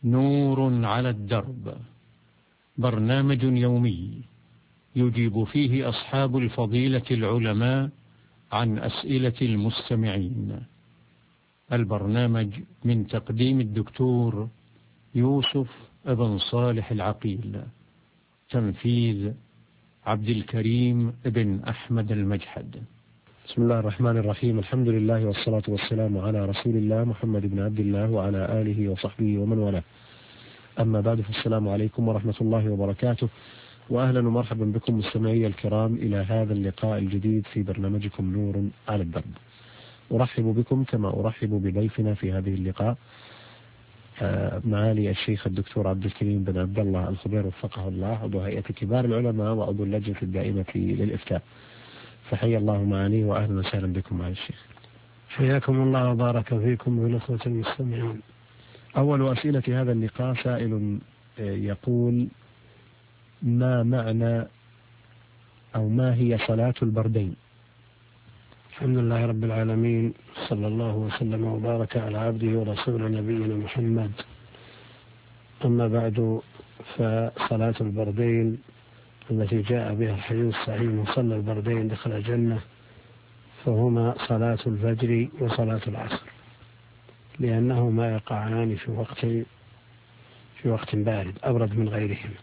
نور على الدرب، برنامج يومي يجيب فيه أصحاب الفضيلة العلماء عن أسئلة المستمعين. البرنامج من تقديم الدكتور يوسف بن صالح العقيل، تنفيذ عبد الكريم بن أحمد المجحد. بسم الله الرحمن الرحيم. الحمد لله والصلاة والسلام على رسول الله محمد بن عبد الله وعلى آله وصحبه ومن والاه. أما بعد، فالسلام عليكم ورحمة الله وبركاته، وأهلا ومرحبا بكم مستمعي الكرام إلى هذا اللقاء الجديد في برنامجكم نور على الدرب. أرحب بكم كما أرحب بضيفنا في هذه اللقاء، معالي الشيخ الدكتور عبد الكريم بن عبد الله الخبير وفقه الله، عضو هيئة كبار العلماء وعضو اللجنة الدائمة للإفتاء. فحيا الله معالي وأهلا وسهلا بكم معالي الشيخ. حياكم الله وبارك فيكم والأخوة المستمعين. أول أسئلة هذا اللقاء سائل يقول: ما معنى أو ما هي صلاة البردين؟ الحمد لله رب العالمين، صلى الله وسلم وبارك على عبده ورسوله نبينا محمد. أما بعد، فصلاة البردين التي جاء بها الحديث الصحيح: من صلى البردين دخل الجنة، فهما صلاة الفجر وصلاة العصر، لأنهما يقعان في وقت بارد أبرد من غيرهما.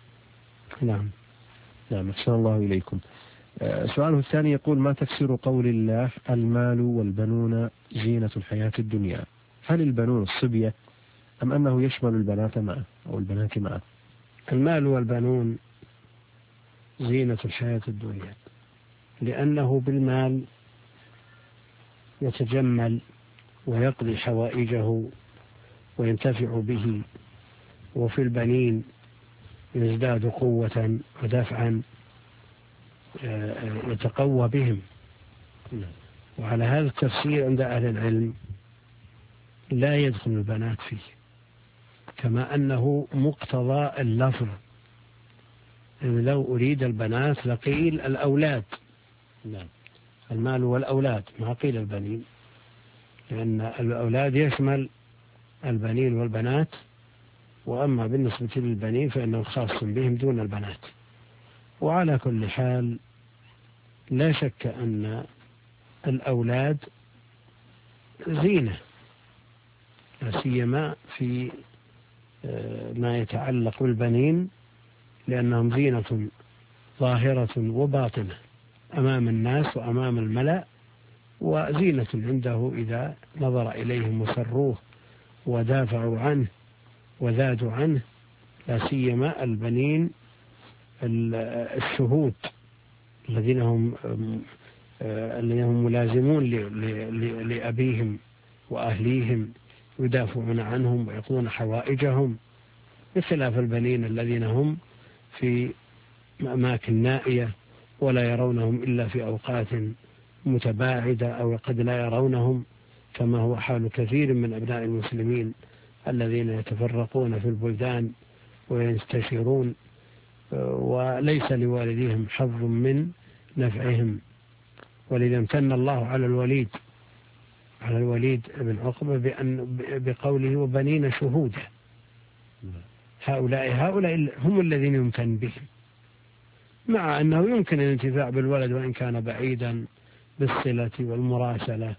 نعم، أحسن الله إليكم. سؤاله الثاني يقول: ما تفسير قول الله: المال والبنون زينة الحياة الدنيا؟ هل البنون الصبية أم أنه يشمل البنات معه أو البنات معه؟ المال والبنون زينة الحياة الدنيا، لأنه بالمال يتجمل ويقضي حوائجه وينتفع به، وفي البنين يزداد قوة ودفعا يتقوى بهم. وعلى هذا التفسير عند أهل العلم لا يدخل البنات فيه، كما أنه مقتضى اللفظ. لو أريد البنات لقيل الأولاد، المال والأولاد، ما قيل البنين، لأن الأولاد يشمل البنين والبنات، وأما بالنسبة للبنين فإنه خاص بهم دون البنات. وعلى كل حال لا شك أن الأولاد زينة، لا سيما في ما يتعلق بالبنين، لأنهم زينة ظاهرة وباطنة أمام الناس وأمام الملأ، وزينة عنده إذا نظر إليهم وسروه ودافعوا عنه وزادوا عنه، لا سيما البنين الشهود الذين هم ملازمون لأبيهم وأهليهم، يدافعون عنهم ويقضون حوائجهم، بخلاف البنين الذين هم في أماكن نائية ولا يرونهم إلا في أوقات متباعدة، أو قد لا يرونهم، كما هو حال كثير من أبناء المسلمين الذين يتفرقون في البلدان وينتشرون، وليس لوالديهم حظ من نفعهم. ولذا امتن الله على الوليد بن عقبة بقوله: وبنين شهودا. هؤلاء هم الذين يمتن بهم، مع أنه يمكن الانتفاع بالولد وإن كان بعيدا بالصلة والمراسلة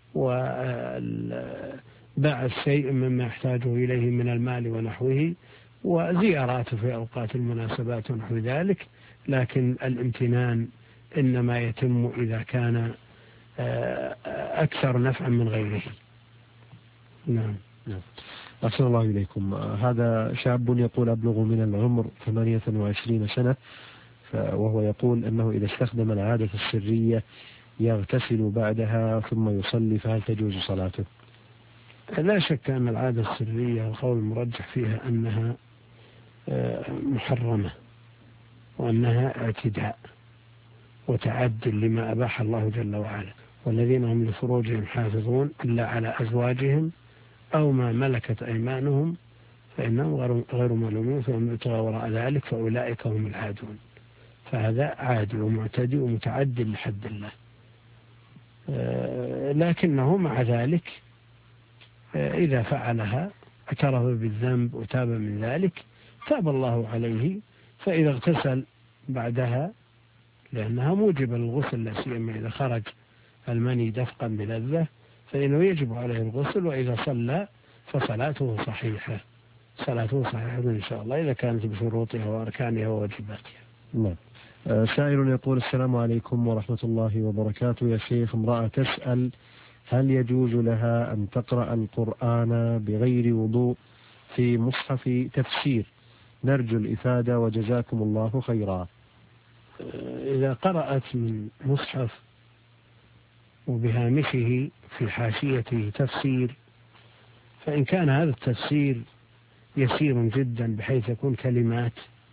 وباع شيء مما يحتاجه إليه من المال ونحوه، وزياراته في أوقات المناسبات ونحو ذلك، لكن الامتنان إنما يتم إذا كان أكثر نفعا من غيره. نعم. أحسن الله إليكم. هذا شاب يقول: أبلغ من العمر 28 سنة، وهو يقول أنه إذا استخدم العادة السرية يغتسل بعدها ثم يصلي، فهل تجوز صلاته؟ لا شك أن العادة السرية القول المرجح فيها أنها محرمة، وأنها اعتداء وتعد لما أباح الله جل وعلا. والذين هم لفروجهم حافظون إلا على أزواجهم أو ما ملكت أيمانهم فإنهم غير ملومين، فهم يبتغى وراء ذلك فأولئك هم العادون. فهذا عادي ومعتدي ومتعد لحد الله، لكنه مع ذلك إذا فعلها اعترف بالذنب وتاب من ذلك تاب الله عليه. فإذا اغتسل بعدها، لأنها موجبة للغسل لا سيما إذا خرج المني دفقا بلذة، فإنه يجب عليه الغسل. وإذا صلى فصلاته صحيحة، صلاته صحيحة إن شاء الله إذا كانت بشروطها وأركانها وواجباتها. نعم. سائل يقول: السلام عليكم ورحمة الله وبركاته. يا شيخ، امرأة تسأل هل يجوز لها أن تقرأ القرآن بغير وضوء في مصحف تفسير؟ نرجو الإفادة وجزاكم الله خيرا. إذا قرأت من مصحف وبهامشه في حاشيته تفسير، فإن كان هذا التفسير يسير جدا بحيث يكون كلمات،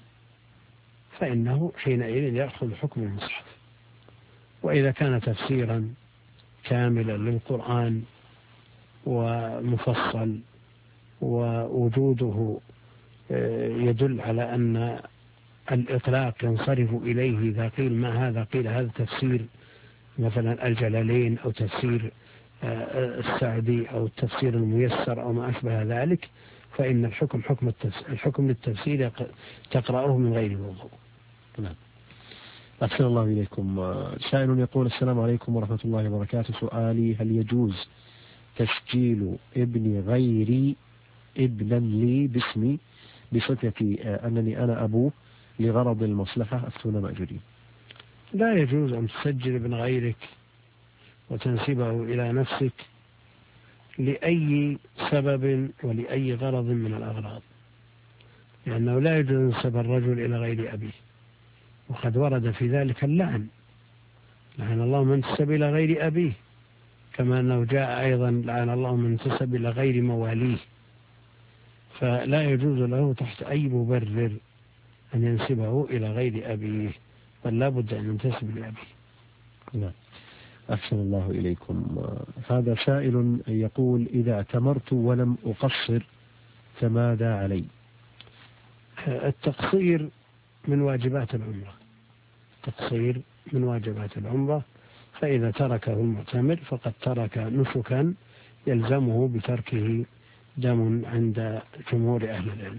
فإنه حينئذ يأخذ حكم المصحف. وإذا كان تفسيرا كاملا للقرآن ومفصل ووجوده يدل على أن الإطلاق ينصرف إليه إذا قيل ما هذا، قيل هذا تفسير مثلا الجلالين أو تفسير السعدي أو التفسير الميسر أو ما أشبه ذلك، فإن الحكم للتفسير تقرأه من غير وضوء. نعم. أحسن الله إليكم. سائل يقول: السلام عليكم ورحمة الله وبركاته. سؤالي: هل يجوز تسجيل ابن غيري ابنا لي باسمي بصفتي أنني أنا أبوه لغرض المصلحة؟ أفتونا مأجورين. لا يجوز أن تسجل ابن غيرك وتنسبه إلى نفسك لأي سبب ولأي غرض من الأغراض، لأنه لا يجوز أن ينسب الرجل إلى غير أبيه، وقد ورد في ذلك اللعن، لعن الله من انتسب إلى غير أبيه، كما أنه جاء أيضا لعن الله من انتسب إلى غير مواليه. فلا يجوز له تحت أي مبرر أن ينسبه إلى غير أبيه، بل لا بد أن ينتسب لأبيه. نعم. أحسن الله إليكم. هذا سائل يقول: إذا اعتمرت ولم أقصر فماذا علي؟ التقصير من واجبات العمرة، التقصير من واجبات العمرة، فإذا تركه المعتمر فقد ترك نسكا يلزمه بتركه دم عند جمهور أهل العلم.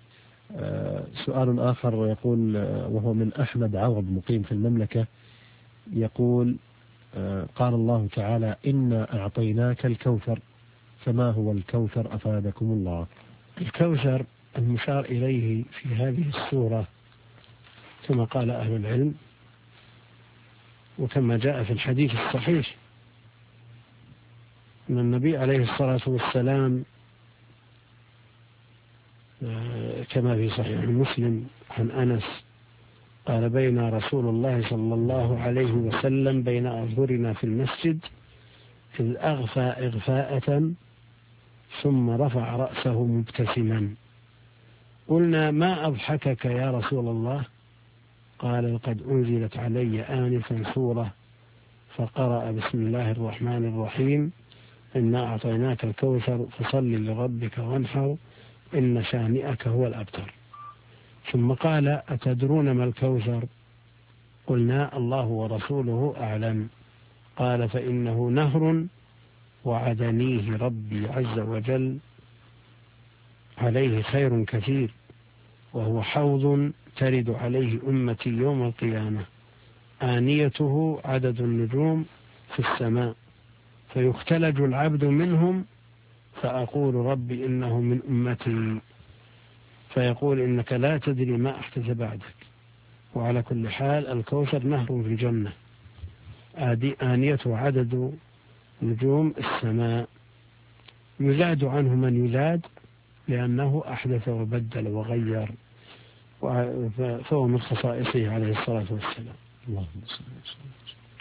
سؤال آخر يقول، وهو من أحمد عوض مقيم في المملكة، يقول: قال الله تعالى: إنا أعطيناك الكوثر، فما هو الكوثر أفادكم الله؟ الكوثر المشار إليه في هذه السورة كما قال أهل العلم وكما جاء في الحديث الصحيح أن النبي عليه الصلاة والسلام كما في صحيح مسلم عن أنس قال: بين رسول الله صلى الله عليه وسلم بين أظهرنا في المسجد إذ أغفى إغفاءة ثم رفع رأسه مبتسما، قلنا: ما أضحكك يا رسول الله؟ قال: لقد أنزلت علي آنفا سورة فقرأ بسم الله الرحمن الرحيم إنا أعطيناك الكوثر فصل لربك وانحر إن شانئك هو الأبتر. ثم قال: أتدرون ما الكوثر؟ قلنا: الله ورسوله أعلم. قال: فإنه نهر وعدنيه ربي عز وجل عليه خير كثير، وهو حوض ترد عليه أمتي يوم القيامة، آنيته عدد النجوم في السماء، فيختلج العبد منهم فأقول: ربي إنه من أمتي، فيقول: إنك لا تدري ما أحدث بعدك. وعلى كل حال الكوثر نهر في الجنة، آنيته عدد نجوم السماء، يزاد عنه من يزاد لأنه أحدث وبدل وغير، فهو من خصائصه عليه الصلاة والسلام. اللهم صل وسلم.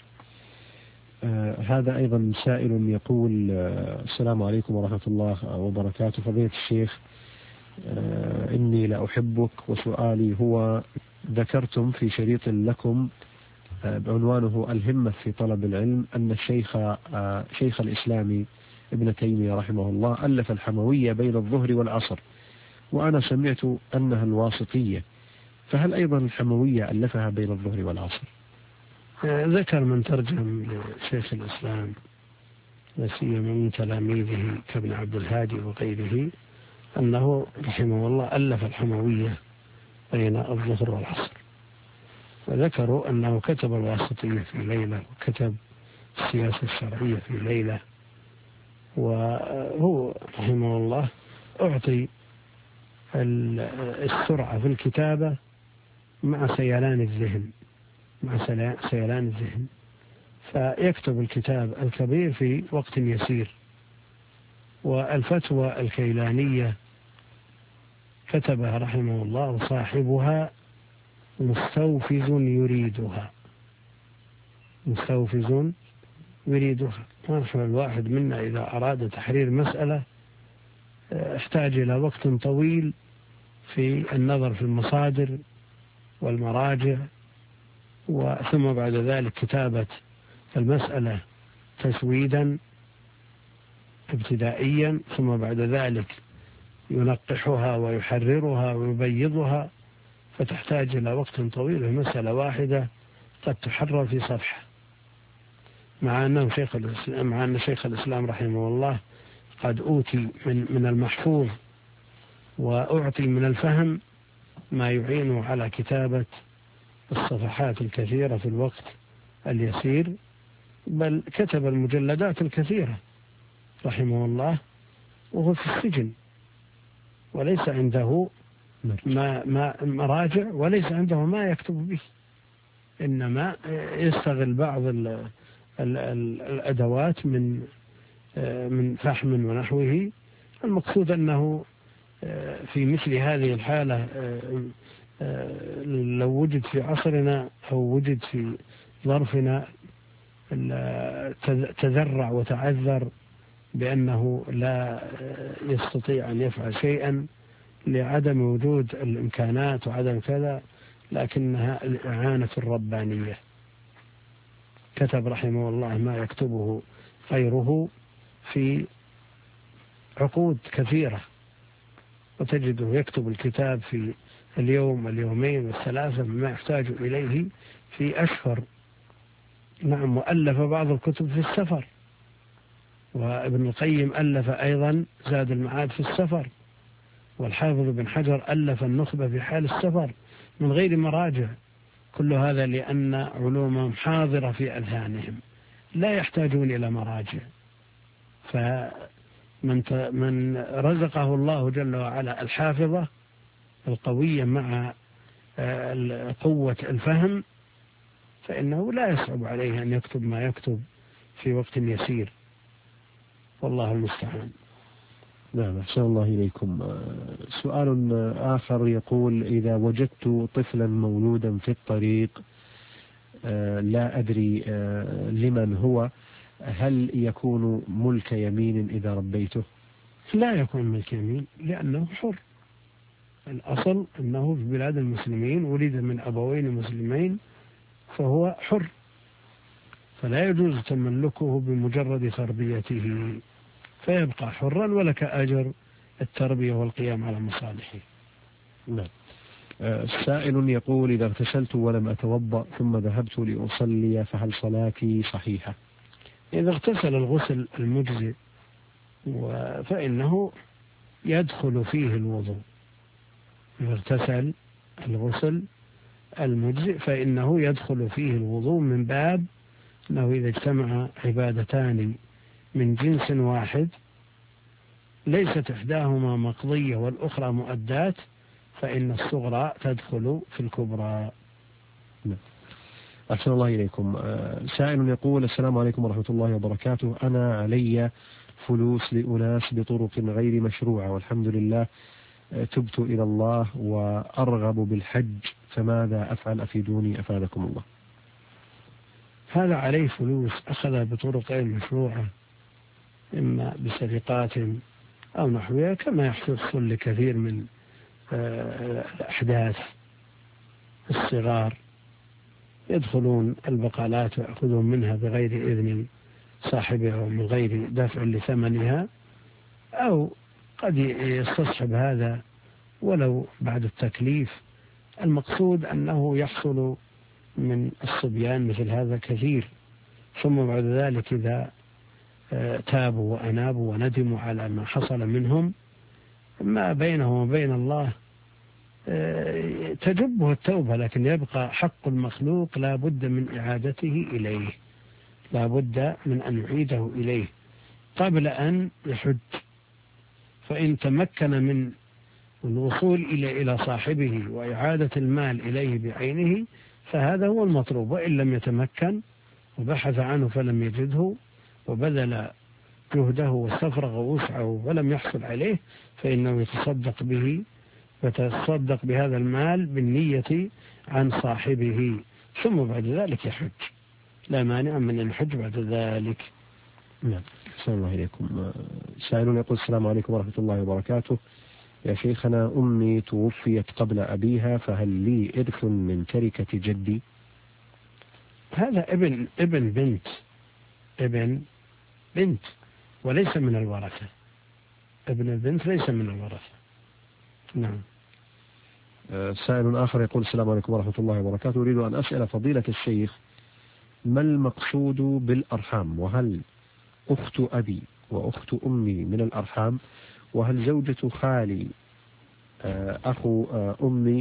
هذا أيضا سائل يقول: السلام عليكم ورحمة الله وبركاته. فضيلة الشيخ، إني لأحبك، وسؤالي هو: ذكرتم في شريط لكم بعنوانه الهمة في طلب العلم أن شيخ الإسلام ابن تيمية رحمه الله ألف الحموية بين الظهر والعصر، وأنا سمعت أنها الواسطية، فهل أيضا الحموية ألفها بين الظهر والعصر؟ ذكر من ترجم لشيخ الإسلام وسيما من تلاميذه كابن عبد الهادي وغيره أنه رحمه الله ألف الحموية بين الظهر والعصر، وذكروا أنه كتب الواسطية في ليلة وكتب السياسة الشرعية في ليلة. وهو رحمه الله أعطي السرعة في الكتابة مع سيلان الذهن، فيكتب الكتاب الكبير في وقت يسير. والفتوى الكيلانية كتبها رحمه الله وصاحبها مستوفز يريدها. نحن الواحد منا إذا أراد تحرير مسألة احتاج إلى وقت طويل في النظر في المصادر والمراجع، ثم بعد ذلك كتابة المسألة تسويدا ابتدائيا، ثم بعد ذلك ينقحها ويحررها ويبيضها، فتحتاج إلى وقت طويل. المسألة واحدة قد تحرر في صفحة، مع أن شيخ الإسلام رحمه الله قد أوتي من المحفوظ وأعطي من الفهم ما يعين على كتابة الصفحات الكثيرة في الوقت اليسير، بل كتب المجلدات الكثيرة رحمه الله وهو في السجن، وليس عنده ما مراجع، وليس عنده ما يكتب به، إنما يستغل بعض الأدوات من فحم ونحوه. المقصود أنه في مثل هذه الحالة لو وجد في عصرنا أو وجد في ظرفنا تذرع وتعذر بأنه لا يستطيع أن يفعل شيئا لعدم وجود الإمكانات وعدم كذا، لكنها الإعانة الربانية. كتب رحمه الله ما يكتبه غيره في عقود كثيرة، وتجده يكتب الكتاب في اليوم اليومين والثلاثة مما يحتاج إليه في أشهر. نعم، وألف بعض الكتب في السفر، وابن القيم ألف أيضا زاد المعاد في السفر، والحافظ بن حجر ألف النخبة في حال السفر من غير مراجع. كل هذا لأن علومهم حاضرة في أذهانهم لا يحتاجون إلى مراجع. فمن رزقه الله جل وعلا الحافظة القوية مع قوة الفهم فإنه لا يصعب عليه أن يكتب ما يكتب في وقت يسير، والله المستعان. نعم، أحسن الله إليكم. سؤال آخر يقول: إذا وجدت طفلا مولودا في الطريق لا أدري لمن هو، هل يكون ملك يمين إذا ربيته؟ لا يكون ملك يمين، لأنه حر. الأصل أنه في بلاد المسلمين ولد من أبوين مسلمين فهو حر، فلا يجوز تملكه بمجرد تربيته، فيبقى حرا ولك أجر التربية والقيام على مصالحه. نعم. سائل يقول: إذا اغتسلت ولم أتوضأ ثم ذهبت لأصلي فهل صلاتي صحيحة؟ إذا اغتسل الغسل المجزئ فإنه يدخل فيه الوضوء. إذا اغتسل الغسل المجزئ فإنه يدخل فيه الوضوء، من باب أنه إذا اجتمع عبادتان من جنس واحد ليست إحداهما مقضية والأخرى مؤدات فإن الصغرى تدخل في الكبرى. أحسن الله إليكم. سائل يقول: السلام عليكم ورحمة الله وبركاته، أنا علي فلوس لأناس بطرق غير مشروعة والحمد لله تبت إلى الله وأرغب بالحج، فماذا أفعل؟ أفيدوني أفادكم الله. هذا عليه فلوس أخذها بطرق غير مشروعة، إما بسرقات أو نحوها، كما يحصل لكثير من الأحداث الصغار يدخلون البقالات ويأخذون منها بغير إذن صاحبها ومن غير دفع لثمنها، أو قد يستصحب هذا ولو بعد التكليف. المقصود أنه يحصل من الصبيان مثل هذا كثير، ثم بعد ذلك إذا تابوا وأنابوا وندموا على ما حصل منهم ما بينه وبين الله تجبه التوبة، لكن يبقى حق المخلوق لا بد من إعادته إليه، لا بد من أن يعيده إليه قبل أن يحج. فإن تمكن من الوصول إلى صاحبه وإعادة المال إليه بعينه فهذا هو المطلوب، وإن لم يتمكن وبحث عنه فلم يجده وبذل جهده واستفرغ وسعه ولم يحصل عليه فإنه يتصدق به، ويتصدق بهذا المال بالنية عن صاحبه، ثم بعد ذلك يحج، لا مانع من الحج بعد ذلك. نعم. أحسن الله إليكم. سائل يقول: السلام عليكم ورحمة الله وبركاته. يا شيخنا، أمي توفيت قبل أبيها، فهل لي إرث من تركة جدي؟ هذا ابن بنت وليس من الورثة. ابن البنت ليس من الورثة. نعم. سائل آخر يقول: السلام عليكم ورحمة الله وبركاته. أريد أن أسأل فضيلة الشيخ ما المقصود بالأرحام؟ وهل أخت أبي وأخت أمي من الأرحام؟ وهل زوجة خالي أخو أمي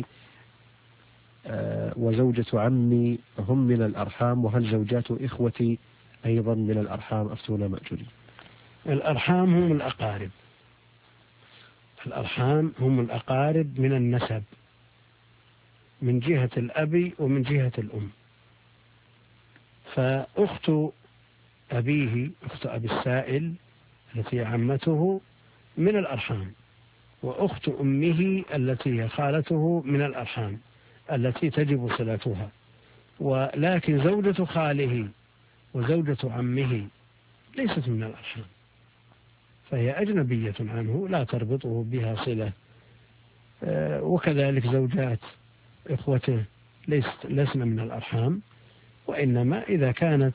وزوجة عمي هم من الأرحام؟ وهل زوجات إخوتي أيضا من الأرحام؟ أفتونا مأجورين. الأرحام هم الأقارب، الأرحام هم الأقارب من النسب من جهة الأب ومن جهة الأم. فأخت أبيه، أخت أبي السائل التي عمته، من الأرحام، وأخت أمه التي هي خالته من الأرحام التي تجب صلتها. ولكن زوجة خاله وزوجة عمه ليست من الأرحام، فهي أجنبية عنه لا تربطه بها صلة. وكذلك زوجات إخوته لسن من الأرحام، وإنما إذا كانت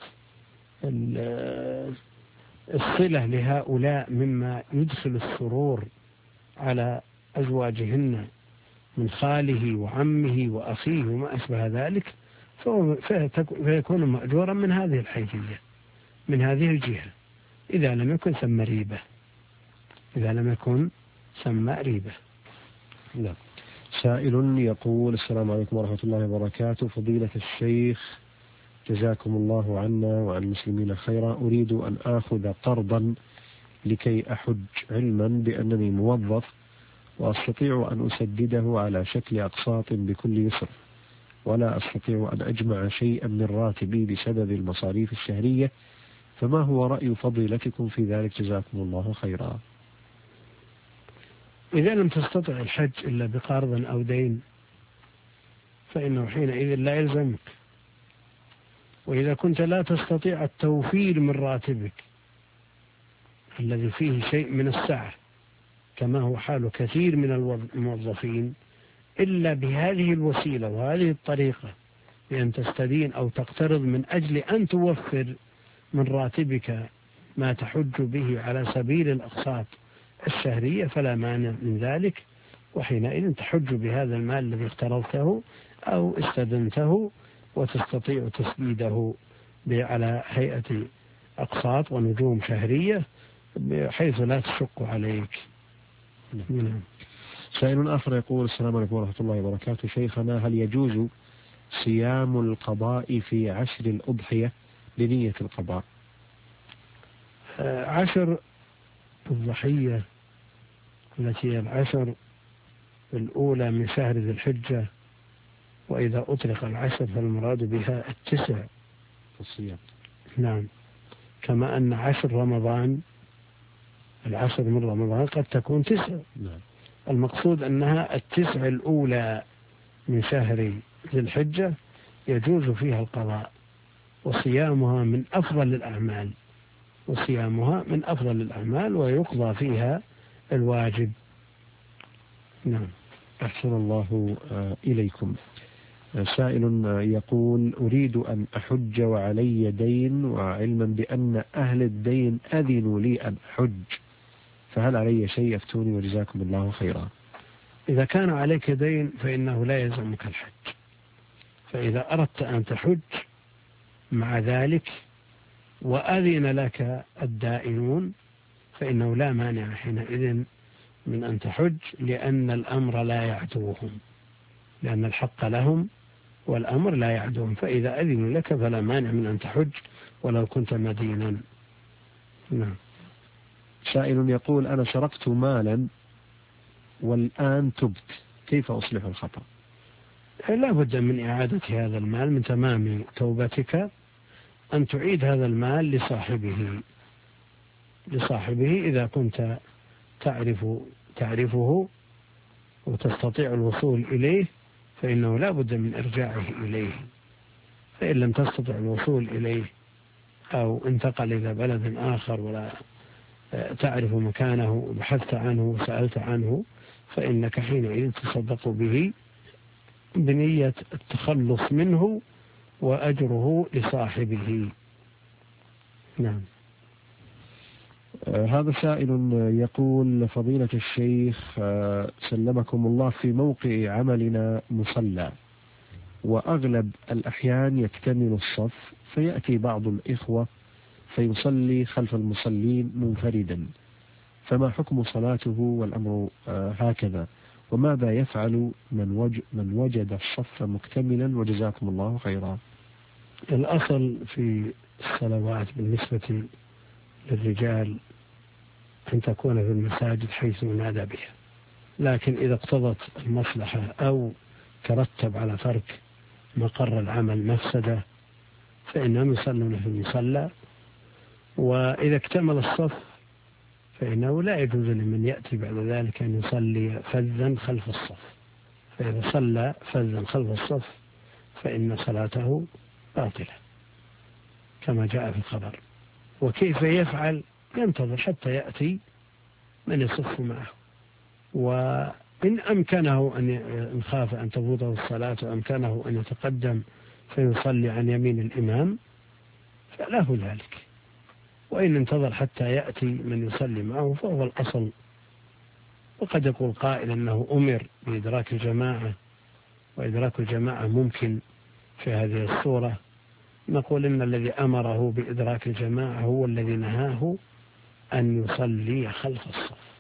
الصلة لهؤلاء مما يدخل السرور على أزواجهن من خاله وعمه وأخيه وما أشبه ذلك فيكون مأجورا من هذه الحيثية، من هذه الجهة، إذا لم يكن ثم ريبة، إذا لم يكن ثم ريبة. لا. سائل يقول: السلام عليكم ورحمة الله وبركاته. فضيلة الشيخ جزاكم الله عنا وعن المسلمين خيرا، أريد أن آخذ قرضا لكي أحج، علما بأنني موظف وأستطيع أن أسدده على شكل أقساط بكل يسر، ولا أستطيع أن أجمع شيئا من راتبي بسبب المصاريف الشهرية، فما هو رأي فضيلتكم في ذلك؟ جزاكم الله خيرا. إذا لم تستطع الحج إلا بقرض أو دين فإنه حينئذ لا يلزمك. وإذا كنت لا تستطيع التوفير من راتبك الذي فيه شيء من السعة كما هو حال كثير من الموظفين إلا بهذه الوسيلة وهذه الطريقة، بأن تستدين أو تقترض من أجل أن توفر من راتبك ما تحج به على سبيل الأقساط الشهرية، فلا مانع من ذلك، وحينئذ تحج بهذا المال الذي اقترضته أو استدنته وتستطيع تسديده على هيئة أقساط ونجوم شهرية بحيث لا تشق عليك. سائل آخر يقول: السلام عليكم ورحمة الله وبركاته. شيخنا، هل يجوز صيام القضاء في عشر الأضحية بنية القضاء؟ عشر الضحية التي هي العشر الأولى من شهر ذي الحجة، وإذا أطلق العشر فالمراد بها التسع في الصيام. نعم، كما أن عشر رمضان، العشر من رمضان قد تكون تسع. نعم. المقصود أنها التسع الأولى من شهر ذي الحجة يجوز فيها القضاء، وصيامها من أفضل الأعمال، ويقضى فيها الواجب. نعم. أحسن الله إليكم. سائل يقول: أريد أن أحج وعلي دين، وعلما بأن أهل الدين أذنوا لي أن أحج، فهل علي شيء؟ أفتوني وجزاكم الله خيرا. إذا كان عليك دين فإنه لا يلزمك الحج، فإذا أردت أن تحج مع ذلك وأذن لك الدائنون فإنه لا مانع حينئذ من أن تحج، لأن الأمر لا يعدوهم، لأن الحق لهم والأمر لا يعدوهم، فإذا أذنوا لك فلا مانع من أن تحج ولو كنت مدينا. نعم. سائل يقول: أنا سرقت مالا والآن تبت، كيف أصلح الخطأ؟ لا بد من إعادة هذا المال، من تمام توبتك أن تعيد هذا المال لصاحبه إذا كنت تعرفه وتستطيع الوصول إليه، فإنه لا بد من إرجاعه إليه. فإن لم تستطع الوصول إليه أو انتقل إلى بلد آخر ولا تعرف مكانه وبحثت عنه وسألت عنه، فإنك حينئذ تصدق به بنية التخلص منه وأجره لصاحبه. نعم. هذا سائل يقول: فضيلة الشيخ سلمكم الله، في موقع عملنا مصلى، وأغلب الأحيان يكتمل الصف، فيأتي بعض الإخوة فيصلي خلف المصلين منفردا، فما حكم صلاته والأمر هكذا؟ وماذا يفعل من وجد الصف مكتملا؟ وجزاكم الله خيرا. الأصل في الصلوات بالنسبة للرجال أن تكون في المساجد حيث ينادى بها، لكن إذا اقتضت المصلحة أو ترتب على ترك مقر العمل مفسدة فإنهم يصلون في المصلى. وإذا اكتمل الصف فإنه لا يجوز لمن يأتي بعد ذلك أن يصلي فذا خلف الصف، فإذا صلى فذا خلف الصف فإن صلاته باطلة كما جاء في الخبر. وكيف يفعل؟ ينتظر حتى يأتي من يصف معه، وإن أمكنه إن خاف أن تفوته الصلاة وأمكنه أن يتقدم فيصلي عن يمين الإمام فله ذلك، وإن انتظر حتى يأتي من يصلي معه فهو الأصل. وقد يقول قائل أنه أمر بإدراك الجماعة، وإدراك الجماعة ممكن في هذه الصورة. نقول إن الذي أمره بإدراك الجماعة هو الذي نهاه أن يصلي خلف الصف،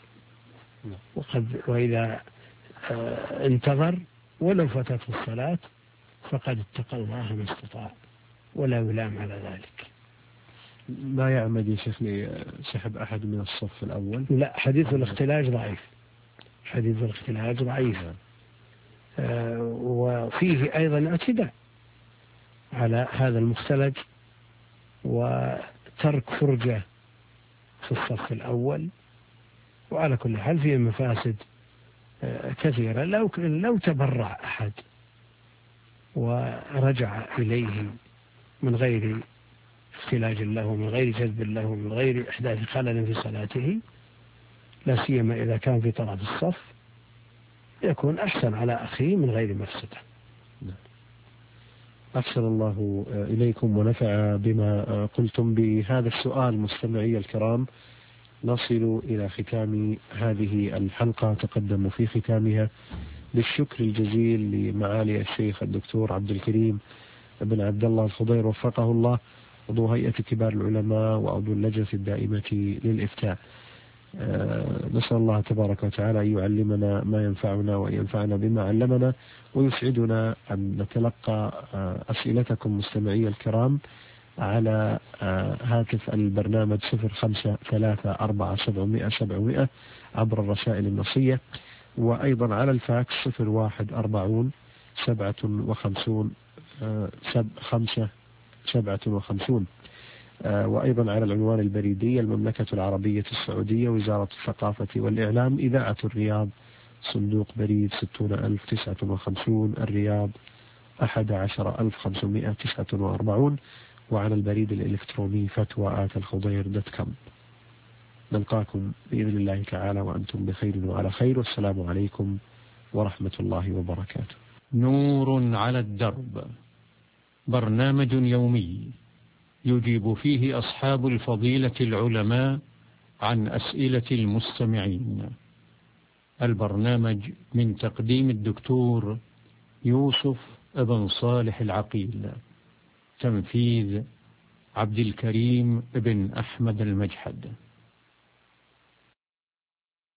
وإذا انتظر ولو فاتته الصلاة فقد اتقى الله ما استطاع ولا يلام على ذلك. ما يعمد يا شيخ لسحب أحد من الصف الأول؟ لا، حديث الاختلاج ضعيف، حديث الاختلاج ضعيف. وفيه أيضا اعتداء على هذا المختلج وترك فرجة في الصف الأول. وعلى كل حال فيه مفاسد كثيرة. لو تبرع أحد ورجع إليه من غير اختلاج له، من غير جذب له، من غير إحداث خلل في صلاته، لا سيما إذا كان في طرف الصف، يكون أحسن على أخيه من غير مفسدة. أحسن الله إليكم ونفع بما قلتم. بهذا السؤال مستمعي الكرام نصل إلى ختام هذه الحلقة. تقدم في ختامها بالشكر الجزيل لمعالي الشيخ الدكتور عبد الكريم بن عبد الله الخضير وفقه الله، عضو هيئة كبار العلماء وعضو اللجنة الدائمة للإفتاء. نسأل الله تبارك وتعالى أن يعلمنا ما ينفعنا وأن ينفعنا بما علمنا، ويسعدنا أن نتلقى أسئلتكم مستمعي الكرام على هاتف البرنامج 0534700700 عبر الرسائل النصية، وأيضا على الفاكس 014057 وأيضا على العنوان البريدي المملكة العربية السعودية، وزارة الثقافة والإعلام، إذاعة الرياض، صندوق بريد 60059 الرياض 11549، وعلى البريد الإلكتروني فتوى@الخضير.com. نلقاكم بإذن الله تعالى وأنتم بخير وعلى خير، والسلام عليكم ورحمة الله وبركاته. نور على الدرب، برنامج يومي يجيب فيه أصحاب الفضيلة العلماء عن أسئلة المستمعين. البرنامج من تقديم الدكتور يوسف بن صالح العقيل، تنفيذ عبد الكريم بن أحمد المجحد.